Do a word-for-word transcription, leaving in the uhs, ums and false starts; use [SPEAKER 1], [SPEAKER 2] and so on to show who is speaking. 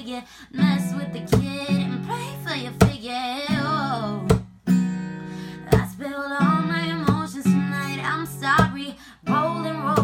[SPEAKER 1] figure. Mess with the kid and pray for your figure. Oh, I spilled all my emotions tonight. I'm sorry. Rolling, rolling.